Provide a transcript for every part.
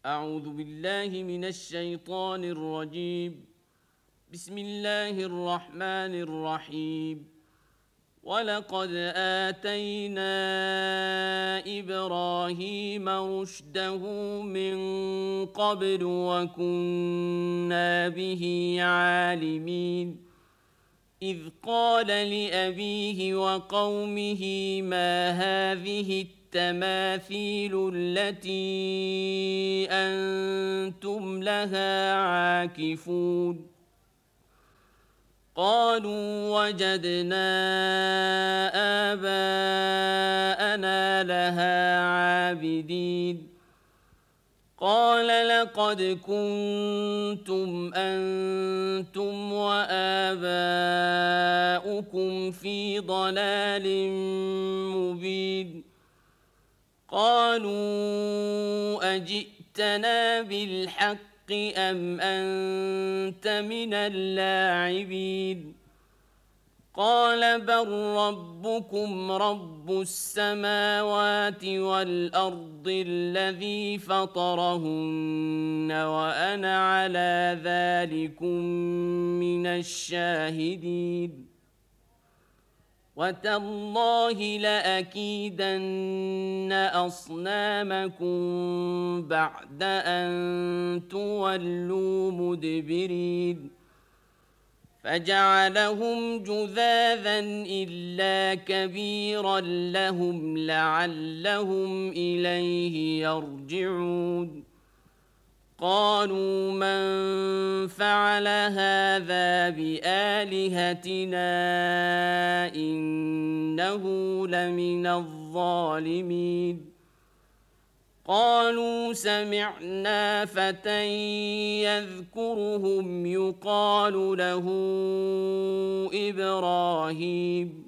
أعوذ بالله من الشيطان الرجيم. بسم الله الرحمن الرحيم. ولقد آتينا إبراهيم رشده من قبل وكنا به عالمين. إذ قال لأبيه وقومه ما هذه التماثيل التي أنتم لها عاكفون. قالوا وجدنا آباءنا لها عابدين. قال لقد كنتم أنتم وآباؤكم في ضلال مبين. قالوا أجئتنا بالحق أم أنت من اللاعبين. قال بل ربكم رب السماوات والأرض الذي فطرهن وأنا على ذلكم من الشاهدين. وتالله لأكيدن أصنامكم بعد أن تولوا مدبرين. فجعلهم جذاذا إلا كبيرا لهم لعلهم إليه يرجعون. قالوا من فعل هذا بآلهتنا إنه لمن الظالمين. قالوا سمعنا فتى يذكرهم يقال له إبراهيم.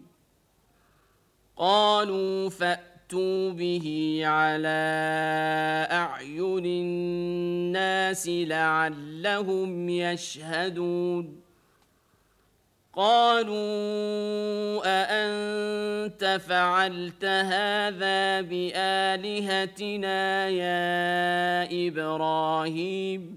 قالوا فأتوا به على أعين الناس لعلهم يشهدون. قالوا أأنت فعلت هذا بآلهتنا يا إبراهيم؟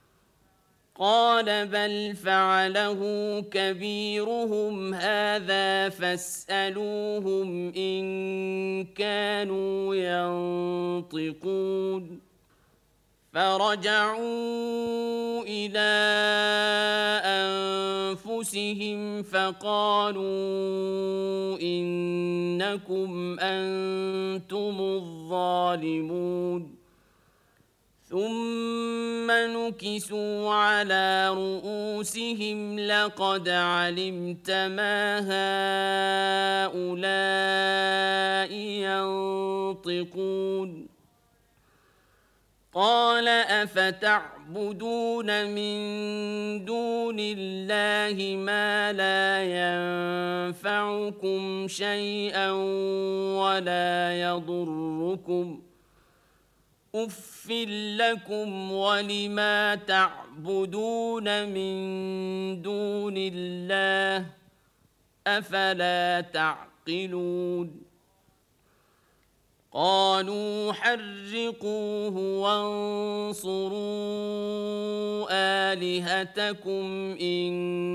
قال بل فعله كبيرهم هذا فاسألوهم إن كانوا ينطقون. فرجعوا إلى أنفسهم فقالوا إنكم أنتم الظالمون. ثم نكسوا على رؤوسهم لقد علمت ما هؤلاء ينطقون. قال أفتعبدون من دون الله ما لا ينفعكم شيئا ولا يضركم أف لكم ولما تعبدون من دون الله أفلا تعقلون. قالوا حرقوه وانصروا آلهتكم إن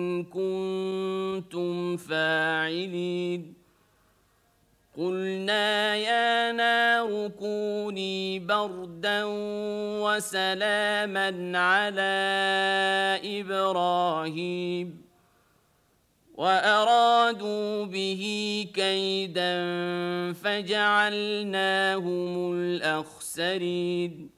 كنتم فاعلين. قلنا يا نار كوني بردا وسلاما على إبراهيم وأرادوا به كيدا فجعلناهم الأخسرين.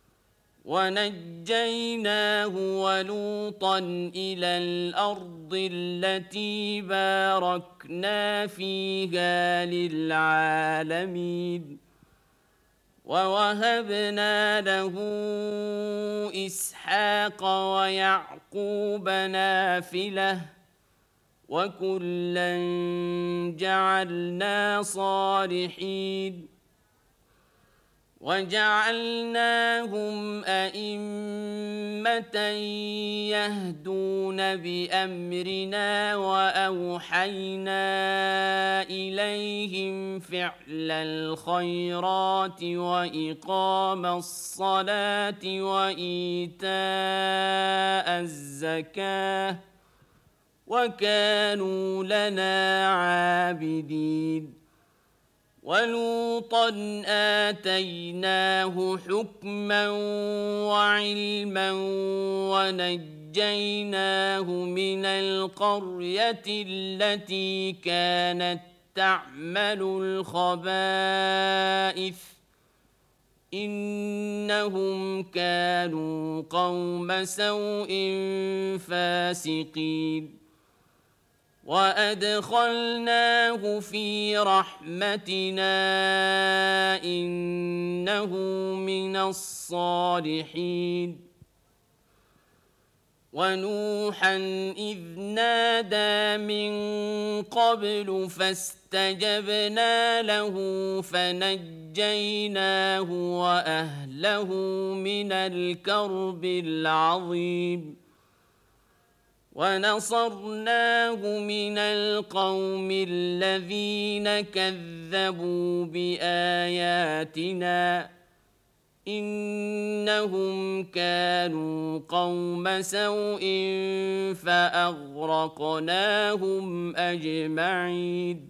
ونجيناه ولوطا إلى الأرض التي باركنا فيها للعالمين. ووهبنا له إسحاق ويعقوب نافلة وكلا جعلنا صالحين. وجعلناهم أئمة أمة يهدون بأمرنا وأوحينا إليهم فعل الخيرات وإقام الصلاة وإيتاء الزكاة وكانوا لنا عابدين ولوطا آتيناه حكما وعلما ونجيناه من القرية التي كانت تعمل الخبائث إنهم كانوا قوم سوء فاسقين وأدخلناه في رحمتنا إنه من الصالحين ونوحا إذ نادى من قبل فاستجبنا له فنجيناه وأهله من الكرب العظيم ونصرناه من القوم الذين كذبوا بآياتنا إنهم كانوا قوم سوء فأغرقناهم أجمعين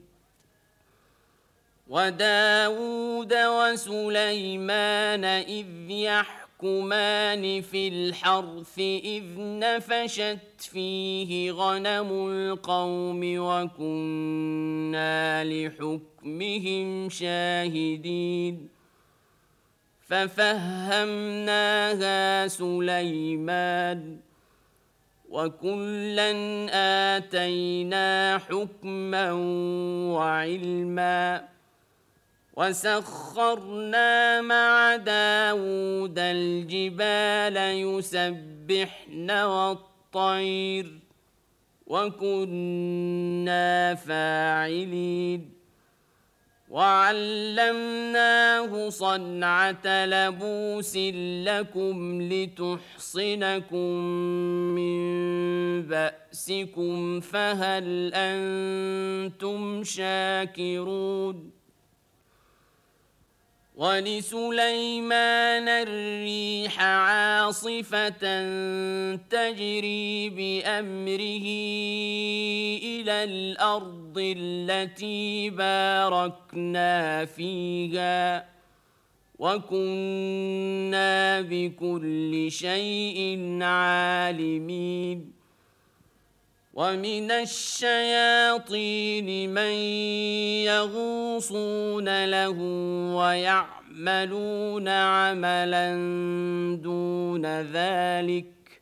وداود وسليمان إذ يحكمان في الحرث إذ نفشت فيه غنم القوم وكنا لحكمهم شاهدين ففهمناها سليمان وكلا آتينا حكما وعلما وسخرنا مع داود الجبال يسبحن والطير وكنا فاعلين وعلمناه صنعة لبوس لكم لتحصنكم من بأسكم فهل أنتم شاكرون ولسليمان الريح عاصفة تجري بأمره إلى الأرض التي باركنا فيها وكنا بكل شيء عالمين ومن الشياطين من يغوصون له ويعملون عملا دون ذلك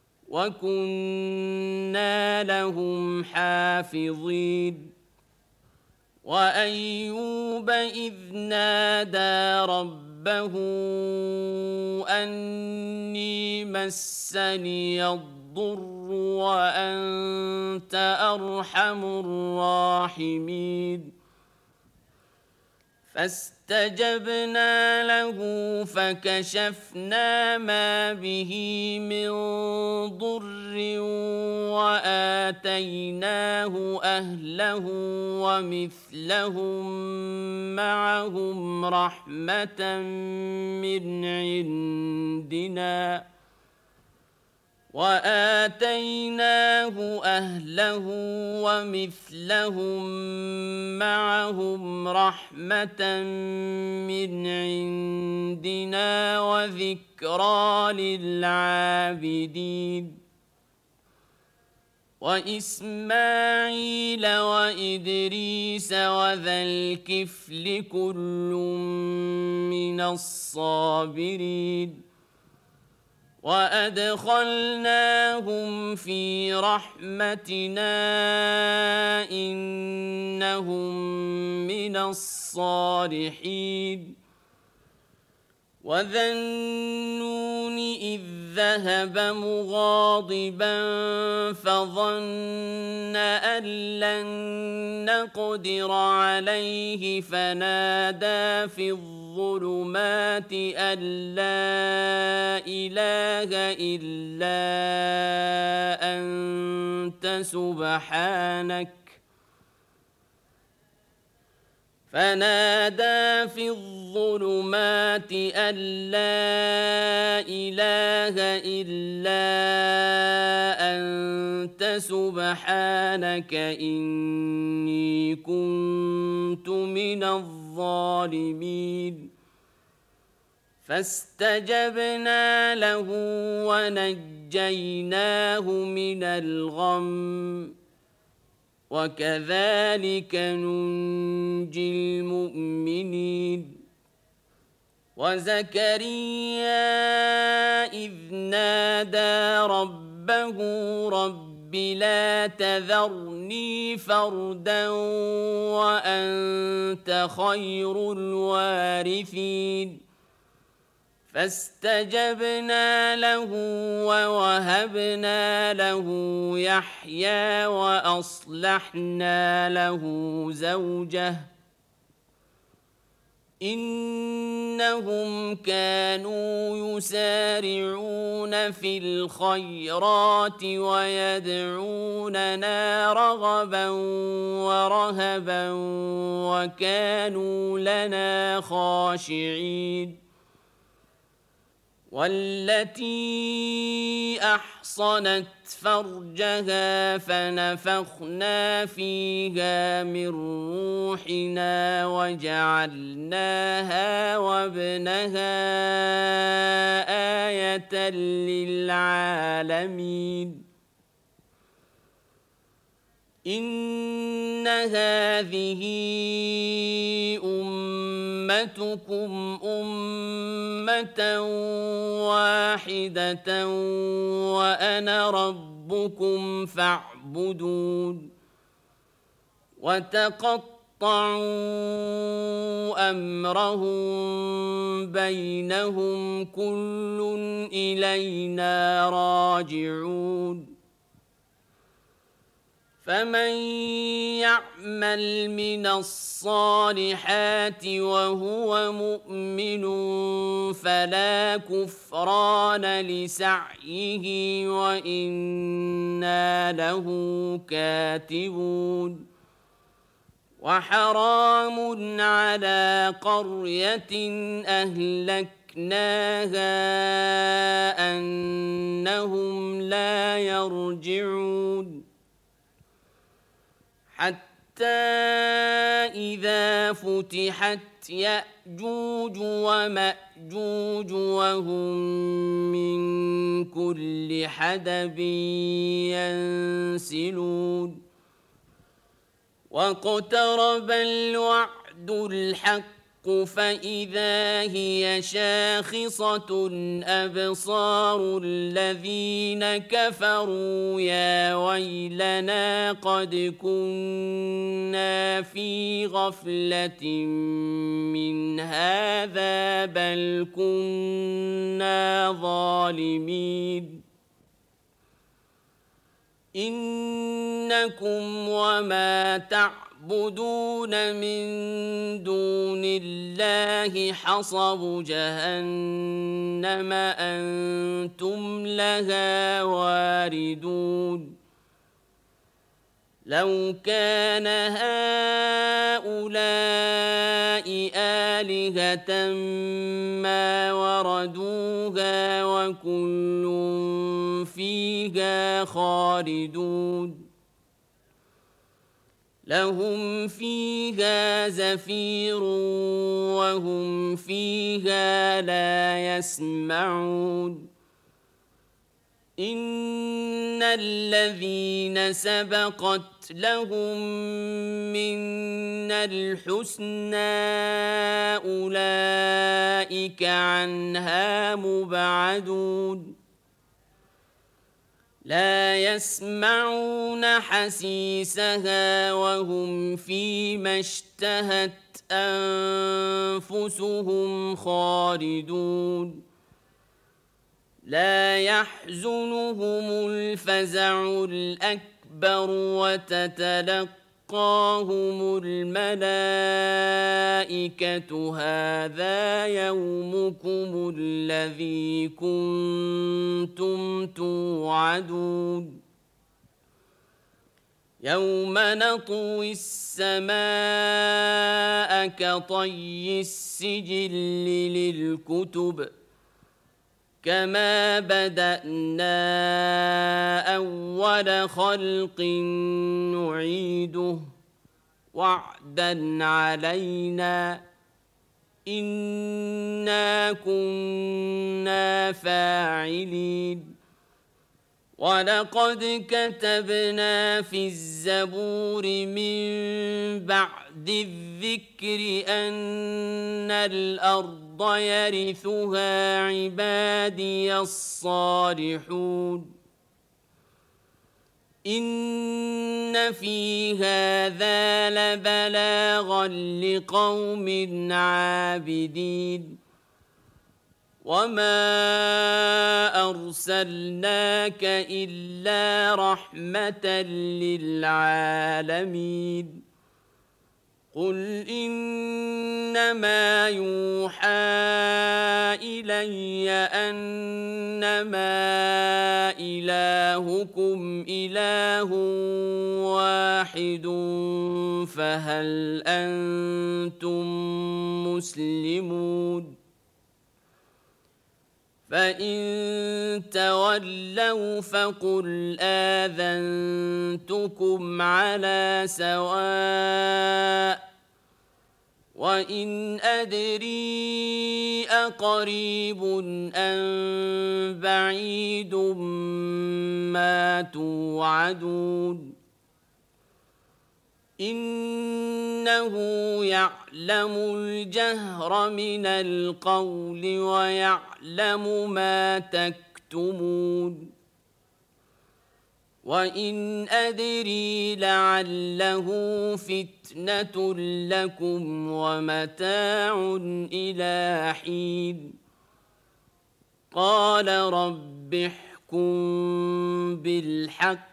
وكنا لهم حافظين وأيوب إذ نادى ربه أني مسني الضر وأنت أرحم الراحمين فاستجبنا له فكشفنا ما به من ضر وآتيناه أهله ومثلهم معهم رحمة من عندنا وآتيناه أهله ومثلهم معهم رحمة من عندنا وذكرى للعابدين وإسماعيل وإدريس وذا الكفل كل من الصابرين وأدخلناهم في رحمتنا إنهم من الصالحين وذا النون إذ ذهب مغاضبا فظن أن لن نقدر عليه فنادى في الظلمات أن لا إله إلا أنت سبحانك. فنادى في الظلمات أن لا إله إلا أنت سبحانك إني كنت من الظالمين. فاستجبنا له ونجيناه من الغم وكذلك ننجي المؤمنين. وزكريا إذ نادى ربه رب لا تذرني فردا وأنت خير الوارثين. فاستجبنا له ووهبنا له يحيى وأصلحنا له زوجه إنهم كانوا يسارعون في الخيرات ويدعوننا رغبا ورهبا وكانوا لنا خاشعين. والتي أحصنت فرجها فنفخنا فيها من روحنا وجعلناها وابنها آية للعالمين. إن هذه أمتكم أمة واحدة وأنا ربكم فاعبدون. وتقطعوا أمرهم بينهم كل إلينا راجعون. فمن يعمل من الصالحات وهو مؤمن فلا كفران لسعيه وإنا له كاتبون. وحرام على قرية أهلكناها أنهم لا يرجعون. حتى إذا فتحت يأجوج ومأجوج وهم من كل حدب ينسلون. واقترب الوعد الحق فإذا هي شاخصة أبصار الذين كفروا يا ويلنا قد كنا في غفلة من هذا بل كنا ظالمين. إنكم وما تعبدون من دون الله حصب جهنم أنتم لها واردون. لو كان هؤلاء آلهة ما وردوها وكل فيها خالدون. لهم فيها زفير وهم فيها لا يسمعون. إن الذين سبقت لهم منا الحسنى أولئك عنها مبعدون. لا يسمعون حسيسها وهم فيما اشتهت أنفسهم خالدون. لا يحزنهم الفزع الأكبر تلقاهم الملائكة هذا يومكم الذي كنتم توعدون يوم نطوي السماء كطي السجل للكتب كما بدأنا أول خلق نعيده وعدا علينا إنا كنا فاعلين ولقد كتبنا في الزبور من بعد الذكر أن الأرض يرثها عبادي الصالحون إن في هذا لبلاغا لقوم عابدين وما أرسلناك إلا رحمة للعالمين قل إنما يوحى إلي أنما إلهكم إله واحد فهل أنتم مسلمون فإن تولوا فقل آذنتكم على سواء وإن أدري أقريب أم بعيد ما توعدون إنه يعلم الجهر من القول ويعلم ما تكتمون وإن أدري لعله فتنة لكم ومتاع إلى حين قال رب احكم بالحق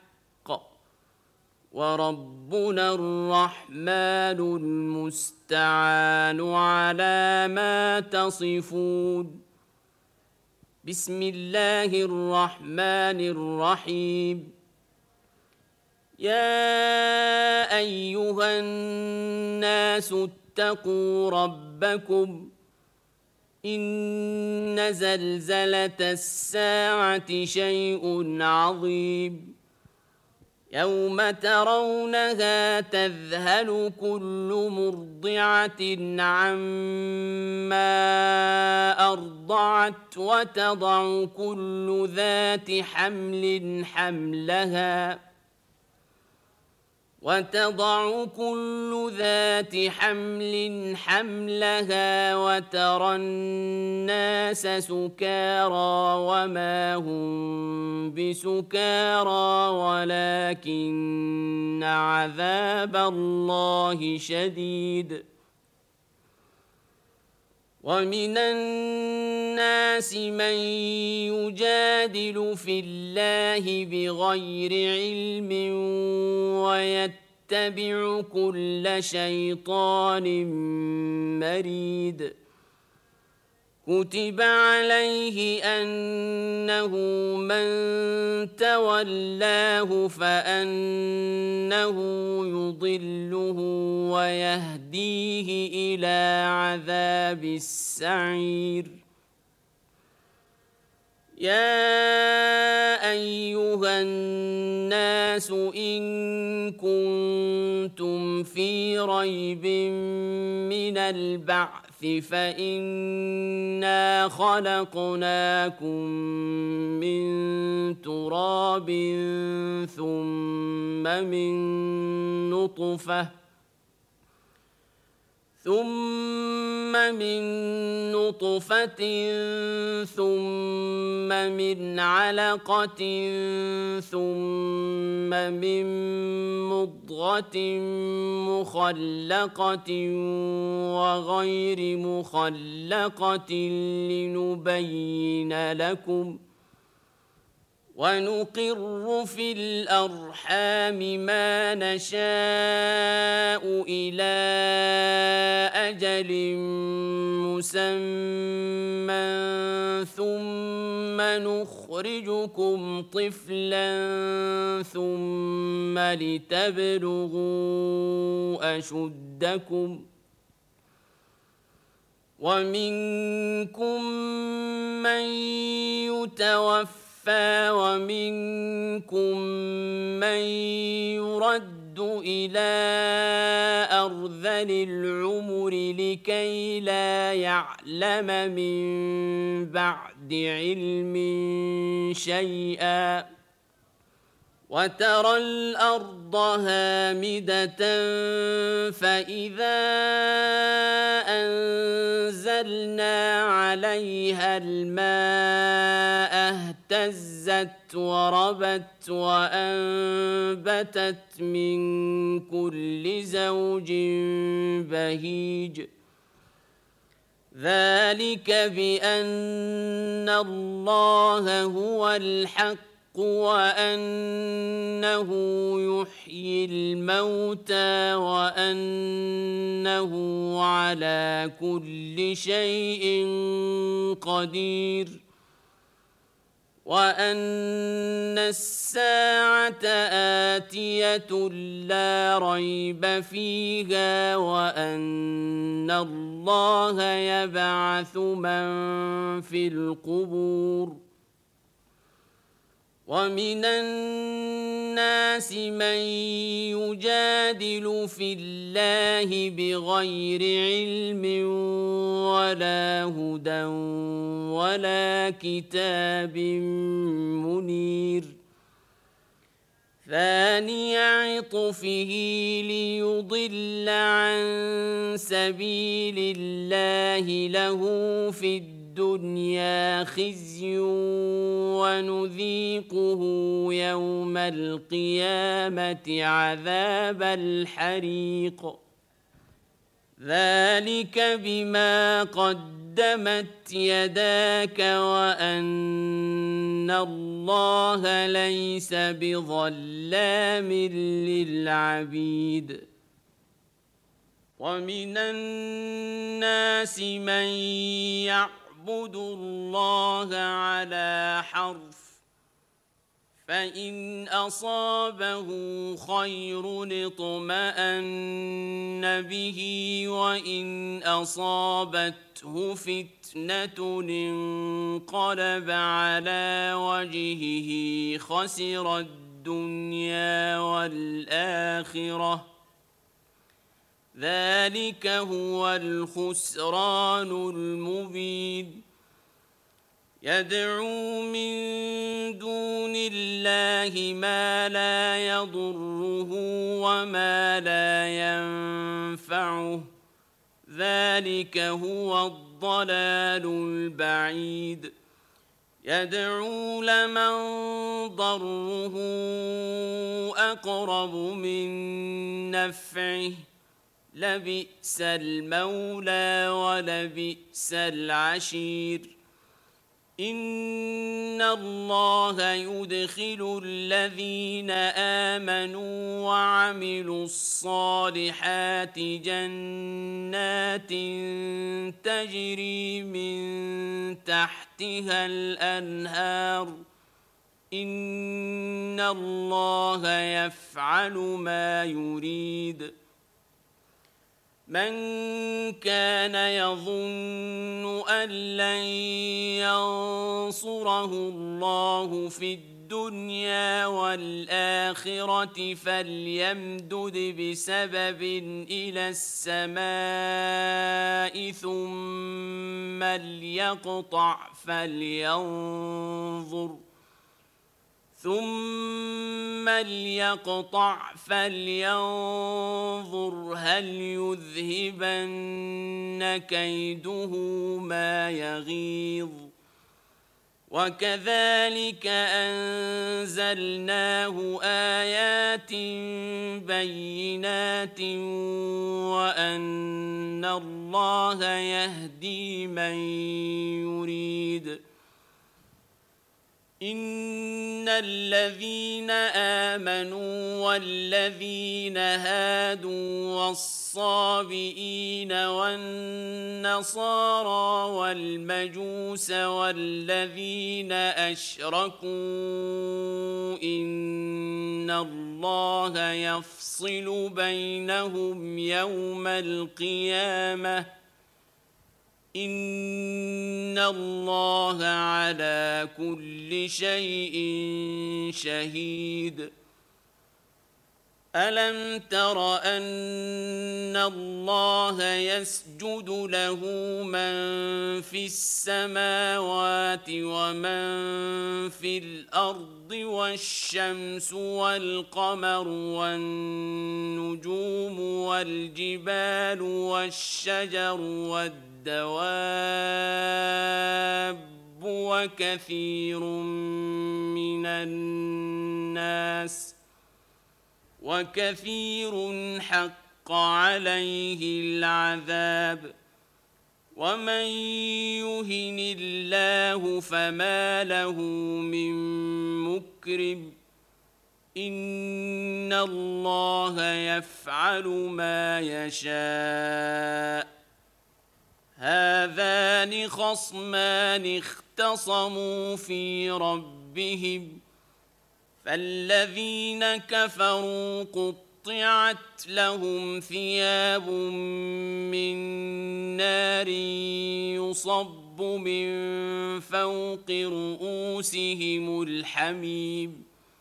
وربنا الرحمن المستعان على ما تصفون بسم الله الرحمن الرحيم يا أيها الناس اتقوا ربكم إن زلزلة الساعة شيء عظيم يوم ترونها تذهل كل مرضعة عما أرضعت وتضع كل ذات حمل حملها وترى الناس سكارى وما هم بسكارى ولكن عذاب الله شديد ومن الناس من يجادل في الله بغير علم ويتبع كل شيطان مريد كتب عليه أنه من تولاه فأنه يضله ويهديه إلى عذاب السعير يا أيها الناس إن كنتم في ريب من البعث فإنا خلقناكم من تراب ثم من نطفة ثم من علقة ثم من مضغة مخلقة وغير ونقر في الأرحام ما نشاء إلى أجل مسمى ثم نخرجكم طفلا ثم لتبلغوا أشدكم ومنكم من يتوفى ومنكم من يرد إلى أرذل العمر لكي لا يعلم من بعد علم شيئا وترى الأرض هامدة فإذا أنزلنا عليها الماء اهتزت وربت وأنبتت من كل زوج بهيج ذلك بأن الله هو الحق وأنه يحيي الموتى وأنه على كل شيء قدير وأن الساعة آتية لا ريب فيها وأن الله يبعث من في القبور ومن الناس من يجادل في الله بغير علم ولا هدى ولا كتاب منير ثاني عطفه ليضل عن سبيل الله له في الدنيا خزي ونذيقه يوم القيامة عذاب الحريق ذلك بما قدمت يداك وأن الله ليس بظلام للعبيد ومن الناس من يعبد الله على حرف فإن أصابه خير اطمأن به وإن أصابته فتنة انقلب على وجهه خسر الدنيا والآخرة ذلك هو الخسران المبين يدعو من دون الله ما لا يضره وما لا ينفعه ذلك هو الضلال البعيد يدعو لمن ضره أقرب من نفعه لبئس المولى ولبئس العشير إن الله يدخل الذين آمنوا وعملوا الصالحات جنات تجري من تحتها الأنهار إن الله يفعل ما يريد من كان يظن أن لن ينصره الله في الدنيا والآخرة فليمدد بسبب إلى السماء ثم ليقطع فلينظر هل يذهبن كيده ما يغيظ وكذلك أنزلناه آيات بينات وأن الله يهدي من يريد إن الذين آمنوا والذين هادوا والصابئين والنصارى والمجوس والذين أشركوا إن الله يفصل بينهم يوم القيامة إن الله على كل شيء شهيد ألم تر أن الله يسجد له من في السماوات ومن في الأرض والشمس والقمر والنجوم والجبال والشجر والدواب وكثير حق عليه العذاب ومن يهن الله فما له من مكرم إن الله يفعل ما يشاء هذان خصمان اختصموا في ربهم فالذين كفروا قطعت لهم ثياب من نار يصب من فوق رؤوسهم الحميم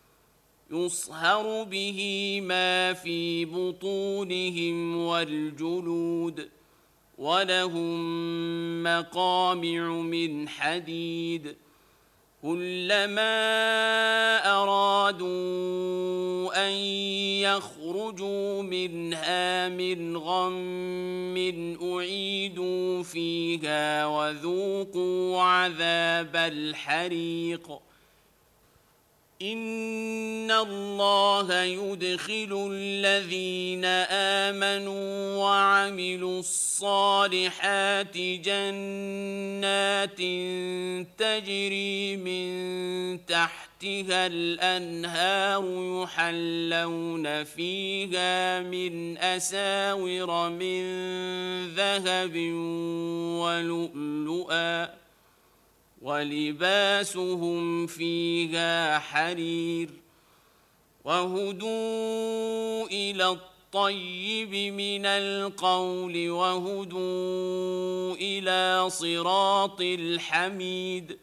يصهر به ما في بطونهم والجلود ولهم مقامع من حديد كلما أرادوا أن يخرجوا منها من غم أعيدوا فيها وذوقوا عذاب الحريق إن الله يدخل الذين آمنوا وعملوا الصالحات جنات تجري من تحتها الأنهار يحلون فيها من أساور من ذهب ولؤلؤا ولباسهم فيها حرير وهدوا إلى الطيب من القول وهدوا إلى صراط الحميد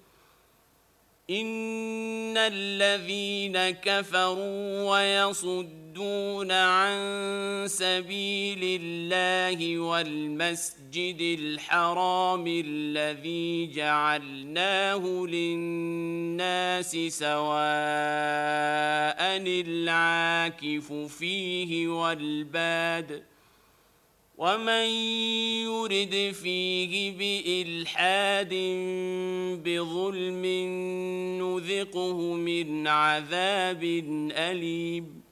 إن الذين كفروا ويصدون عن سبيل الله والمسجد الحرام الذي جعلناه للناس سواء العاكف فيه والباد ومن يرد فيه بإلحاد بظلم نذقه من عذاب أليم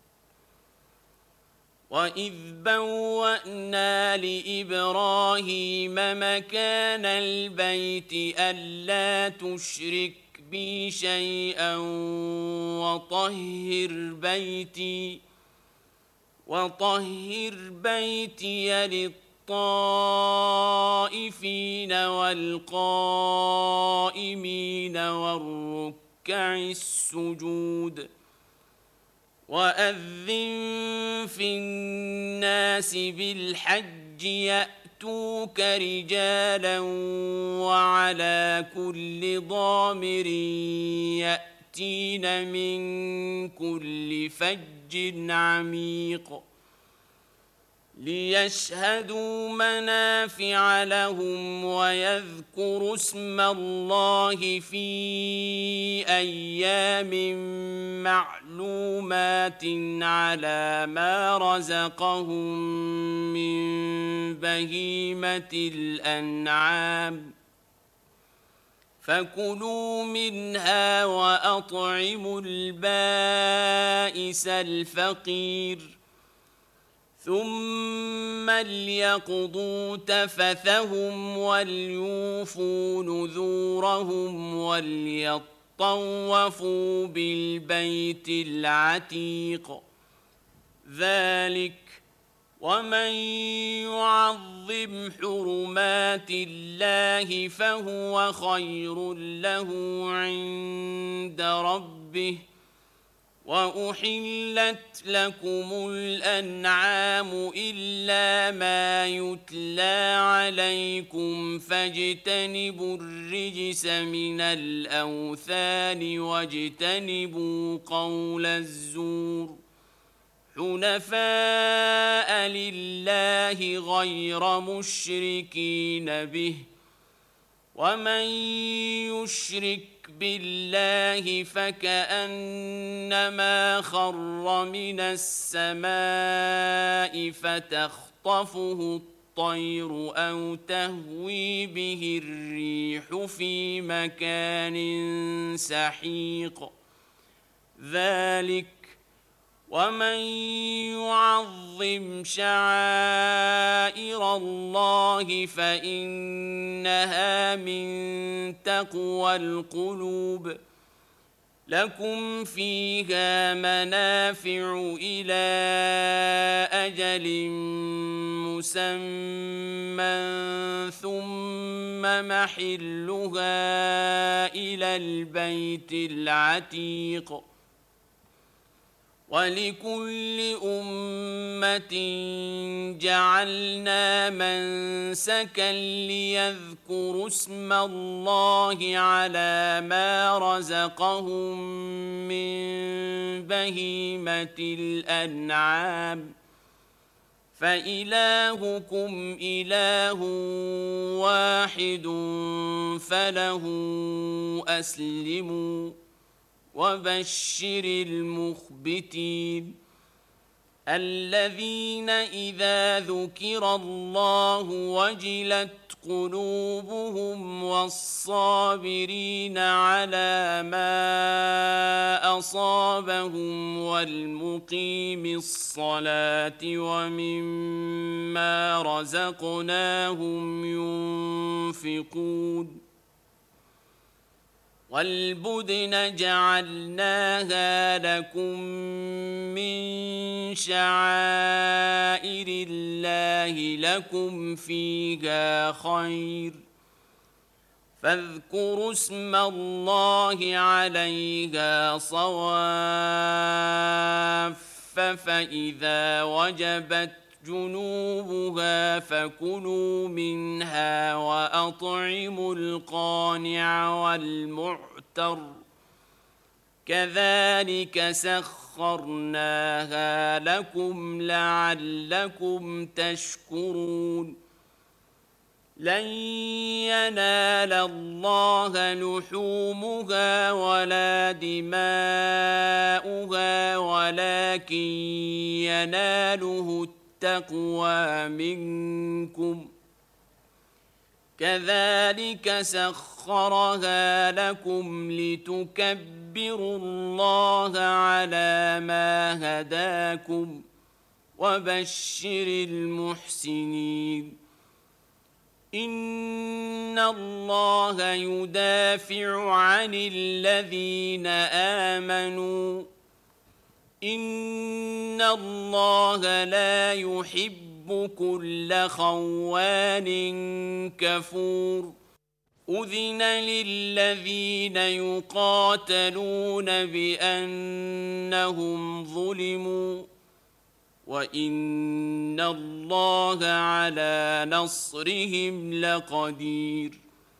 وإذ بوأنا لإبراهيم مكان البيت ألا تشرك بي شيئا وطهر بيتي للطائفين والقائمين والركع السجود وأذن في الناس بالحج يأتوك رجالا وعلى كل ضامر يأتين من كل فج عميق ليشهدوا منافع لهم ويذكروا اسم الله في أيام معلومات على ما رزقهم من بهيمة الأنعام فكلوا منها وأطعموا البائس الفقير ثم ليقضوا تفثهم وليوفوا نذورهم وليطوفوا طوفوا بالبيت العتيق ذلك ومن يعظم حرمات الله فهو خير له عند ربه وأحلت لكم الأنعام إلا ما يتلى عليكم فاجتنبوا الرجس من الأوثان واجتنبوا قول الزور حنفاء لله غير مشركين به ومن يشرك بالله فكأنما خر من السماء فتخطفه الطير أو تهوي به الريح في مكان سحيق ذلك ومن يعظم شعائر الله فإنها من تقوى القلوب لكم فيها منافع إلى أجل مسمى ثم محلها إلى البيت العتيق ولكل أمة جعلنا منسكا ليذكروا اسم الله على ما رزقهم من بهيمة الأنعام فإلهكم إله واحد فله أسلموا وبشر المخبتين الذين إذا ذكر الله وجلت قلوبهم والصابرين على ما أصابهم والمقيم الصلاة ومما رزقناهم ينفقون والبدن جعلناها لكم من شعائر الله لكم فيها خير فاذكروا اسم الله عليها صواف فإذا وجبت جنوبها فكلوا منها وأطعموا القانع والمعتر كذلك سخرناها لكم لعلكم تشكرون لن ينال الله لحومها ولا دماؤها ولكن يناله التقوى منكم كذلك سخرها لكم لتكبروا الله على ما هداكم وبشر المحسنين إن الله يدافع عن الذين آمنوا إن الله لا يحب كل خوان كفور أذن للذين يقاتلون بأنهم ظلموا وإن الله على نصرهم لقدير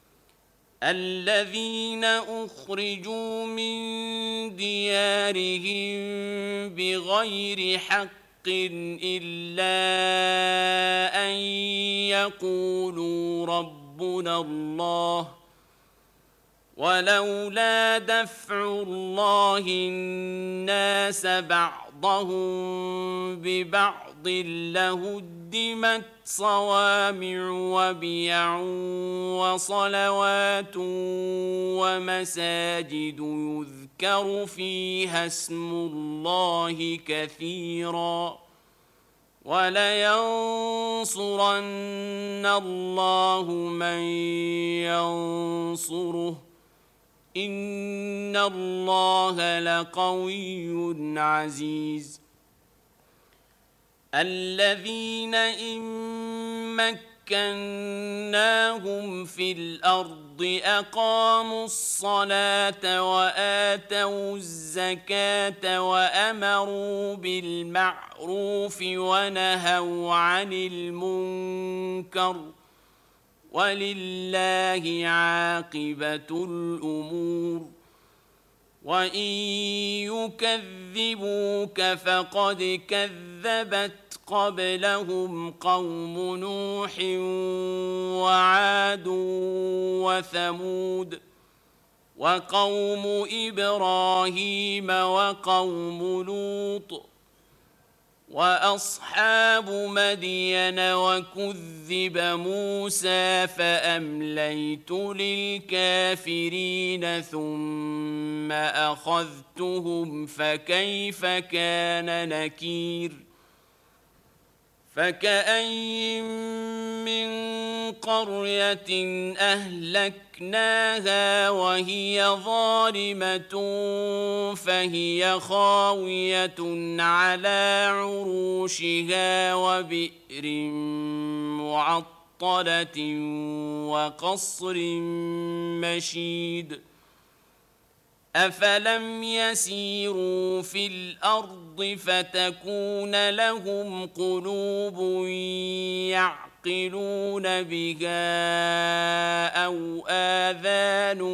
الذين أخرجوا من ديارهم بغير حق إلا أن يقولوا ربنا الله ولولا دفع الله الناس بعضهم ببعض لهدمت صوامع وبيع وصلوات ومساجد يذكر فيها اسم الله كثيرا ولينصرن الله من ينصره إن إن الله لقوي عزيز. الذين إن مكناهم في الأرض أقاموا الصلاة وآتوا الزكاة وأمروا بالمعروف ونهوا عن المنكر ولله عاقبة الأمور. وإن يكذبوك فقد كذبت قبلهم قوم نوح وعاد وثمود وقوم إبراهيم وقوم لوط وأصحاب مدين وكذب موسى فأمليت للكافرين ثم أخذتهم فكيف كان نكير. فكأين من قرية أهلكناها وهي ظالمة فهي خاوية على عروشها وبئر معطلة وقصر مشيد. أفلم يسيروا في الأرض فتكون لهم قلوب يعقلون بها أو آذان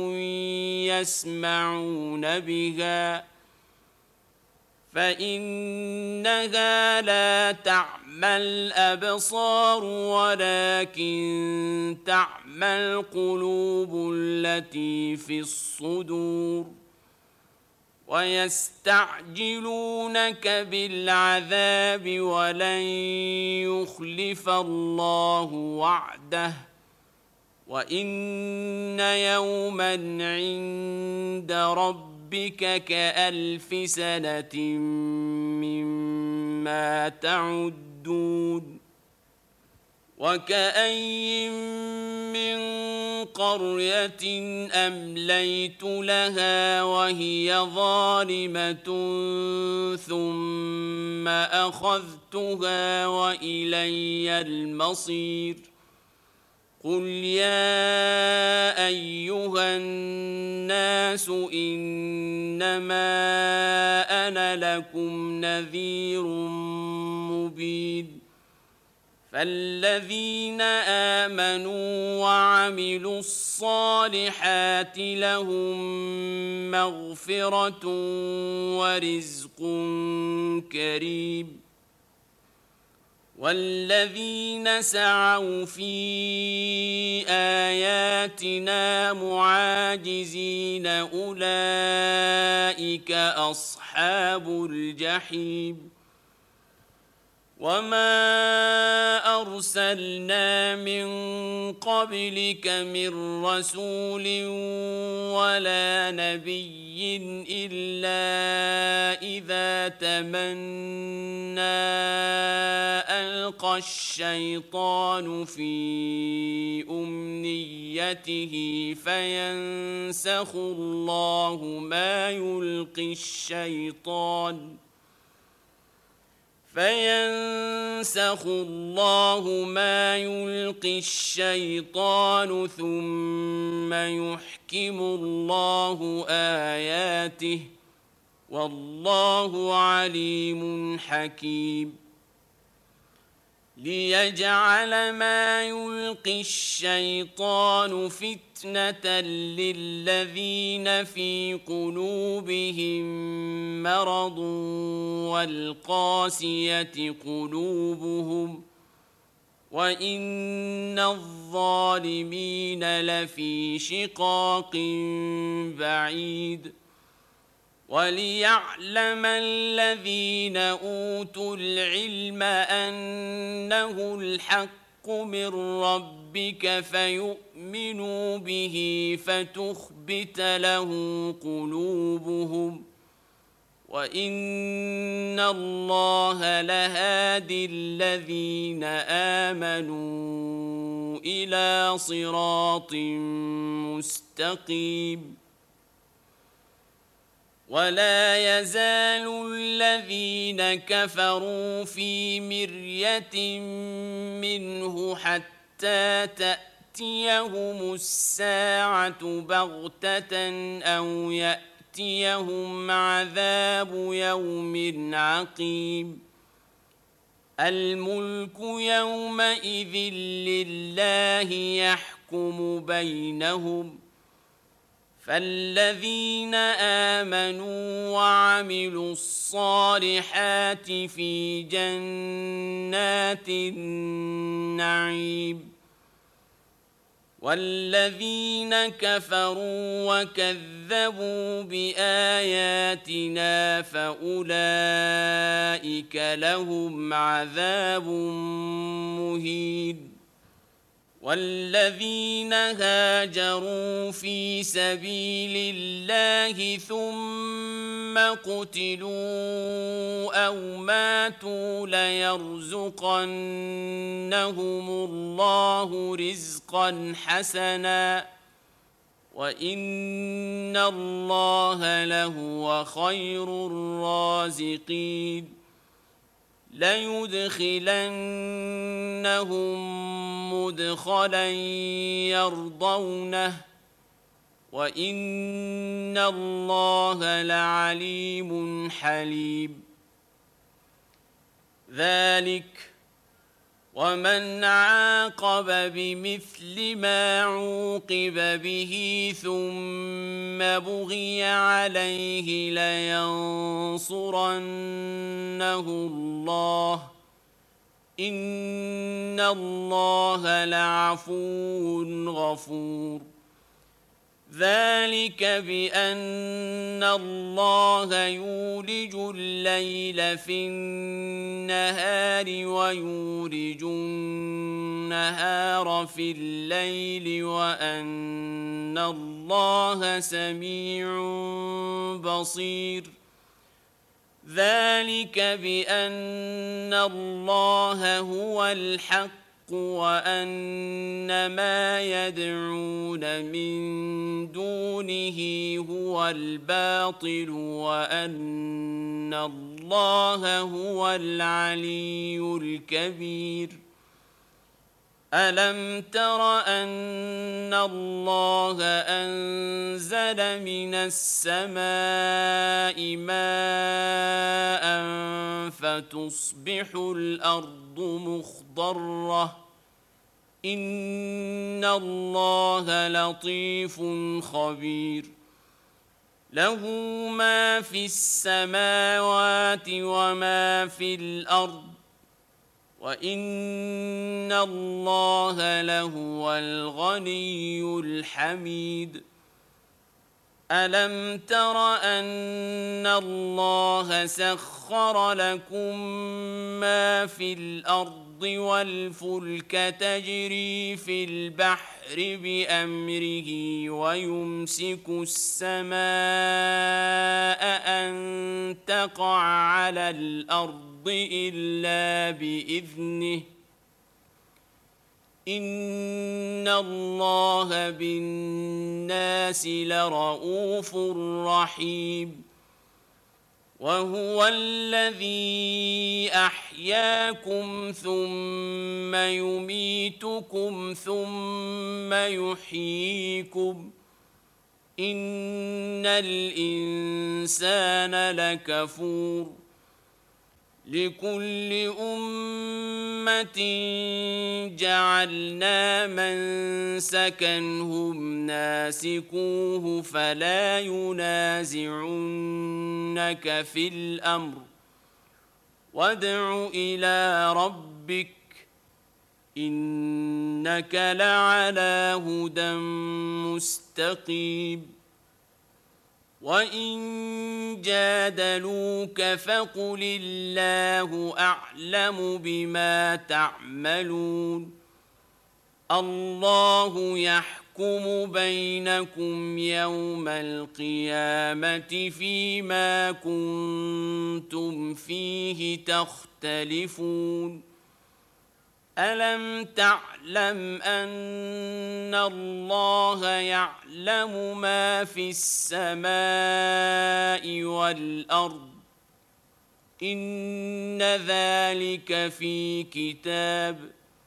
يسمعون بها فإنها لا تعمى الأبصار ولكن تعمى القلوب التي في الصدور. ويستعجلونك بالعذاب ولن يخلف الله وعده وإن يوما عند ربك كألف سنة مما تعدون. وكأين من قرية أمليت لها وهي ظالمة ثم أخذتها وإلي المصير. قل يا أيها الناس إنما أنا لكم نذير مبين. فالذين آمنوا وعملوا الصالحات لهم مغفرة ورزق كريم. والذين سعوا في آياتنا معاجزين أولئك أصحاب الجحيم. وما أرسلنا من قبلك من رسول ولا نبي إلا إذا تمنى ألقى الشيطان في أمنيته فينسخ الله ما يلقي الشيطان ثم يحكم الله آياته والله عليم حكيم. ليجعل ما يلقي الشيطان فتنة للذين في قلوبهم مرض والقاسية قلوبهم وإن الظالمين لفي شقاق بعيد. وليعلم الذين أوتوا العلم أنه الحق من ربك فيؤمنوا به فتخبت له قلوبهم وإن الله لهادي الذين آمنوا إلى صراط مستقيم. ولا يزال الذين كفروا في مرية منه حتى تأتيهم الساعة بغتة أو يأتيهم عذاب يوم عقيم الملك يومئذ لله يحكم بينهم فالذين آمنوا وعملوا الصالحات في جنات النعيم والذين كفروا وكذبوا بآياتنا فأولئك لهم عذاب مهين والذين هاجروا في سبيل الله ثم قتلوا أو ماتوا ليرزقنهم الله رزقا حسنا وإن الله لهو خير الرازقين ليدخلنهم مدخلا يرضونه وإن الله لعليم حليم ذلك ومن عاقب بمثل ما عوقب به ثم بغي عليه لينصرنه الله إن الله لعفو غفور ذلك بأن الله يولج الليل في النهار ويولج النهار في الليل وأن الله سميع بصير ذلك بأن الله هو الحق وأن ما يدعون من دونه هو الباطل وأن الله هو العلي الكبير ألم تر أن الله أنزل من السماء ماء فتصبح الأرض مخضرة إن الله لطيف خبير له ما في السماوات وما في الأرض وإن الله لهو الغني الحميد ألم تر أن الله سخر لكم ما في الأرض والفلك تجري في البحر بأمره ويمسك السماء أن تقع على الأرض إلا بإذنه إن الله بالناس لرءوف رحيم وهو الذي أحياكم ثم يميتكم ثم يحييكم إن الإنسان لكفور لكل أمة جعلنا منسكا هم ناسكوه فلا ينازعنك في الأمر وادع إلى ربك إنك لعلى هدى مستقيم وإن جادلوك فقل الله أعلم بما تعملون الله يحكم بينكم يوم القيامة فيما كنتم فيه تختلفون ألم تعلم أن الله يعلم ما في السماء والأرض إن ذلك في كتاب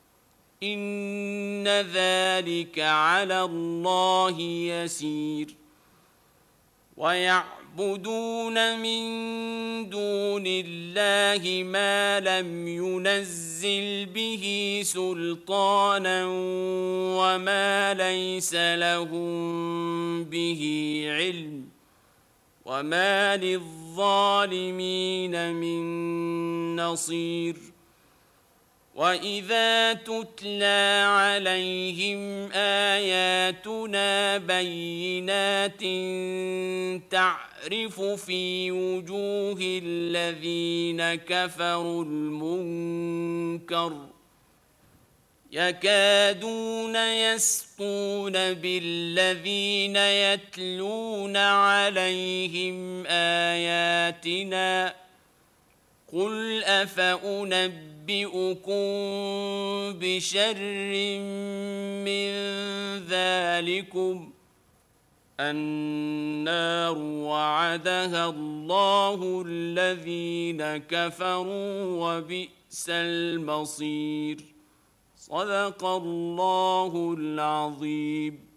إن ذلك على الله يسير ويعبدون من دون الله ما لم ينزل به سلطانا وما ليس لهم به علم وما للظالمين من نصير وإذا تتلى عليهم آياتنا بينات تعرف في وجوه الذين كفروا المنكر يكادون يسطون بالذين يتلون عليهم آياتنا قل أفأنبئكم بشر من ذلكم النار وعدها الله الذين كفروا وبئس المصير صدق الله العظيم.